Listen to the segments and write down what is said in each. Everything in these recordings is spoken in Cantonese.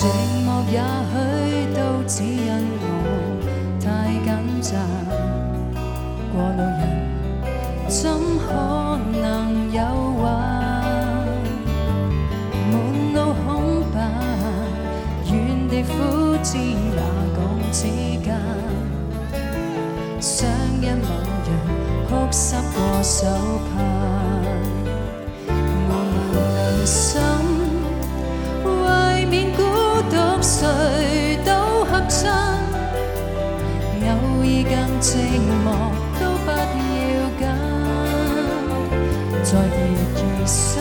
寂寞也許都只因我太緊張，過路人怎可能誘惑？滿路空白，原地苦知哪講之間，想因某人哭濕過手帕。我問良心，為免孤獨誰都合襯，偶爾更寂寞都不要緊，在夜深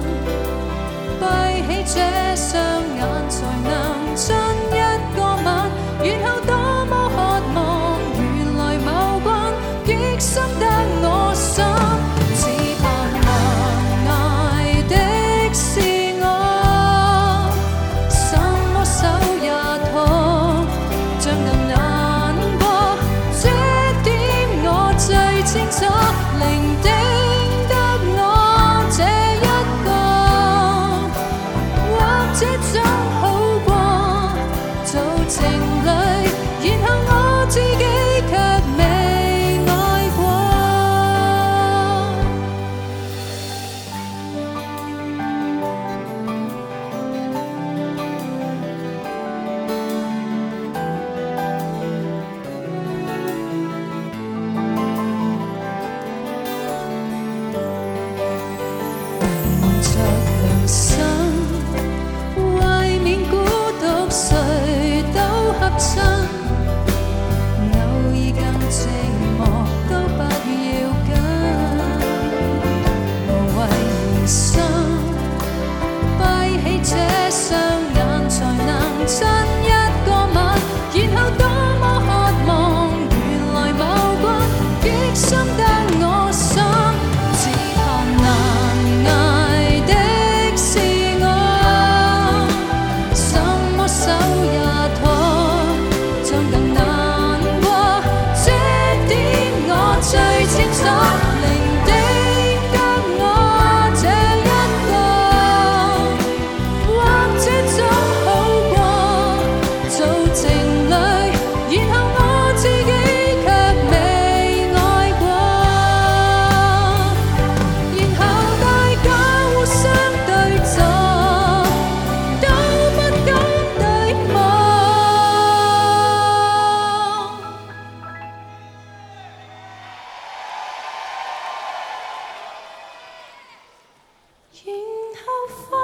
閉起這雙眼才能親一個吻，然後多麼渴望原來某君極深得我心，只盼能捱的是我，什麼手也拖，像能難過，這點我最清楚，伶仃得我這一個，或者總好過做情侶，然後我自己卻未愛過。瞞着良心，為免孤獨誰都合襯，偶爾更寂寞都不要緊，無謂疑心，閉起這雙眼才能親一個吻，然後多麼渴望原來某君極深得我心，只盼能捱的是我，什麼手也拖，像更難過，這點我最清楚，伶仃得我這一個，或者總好過做情侶，然後我自己卻未愛過，然後大家互相對坐，都不敢對望。然後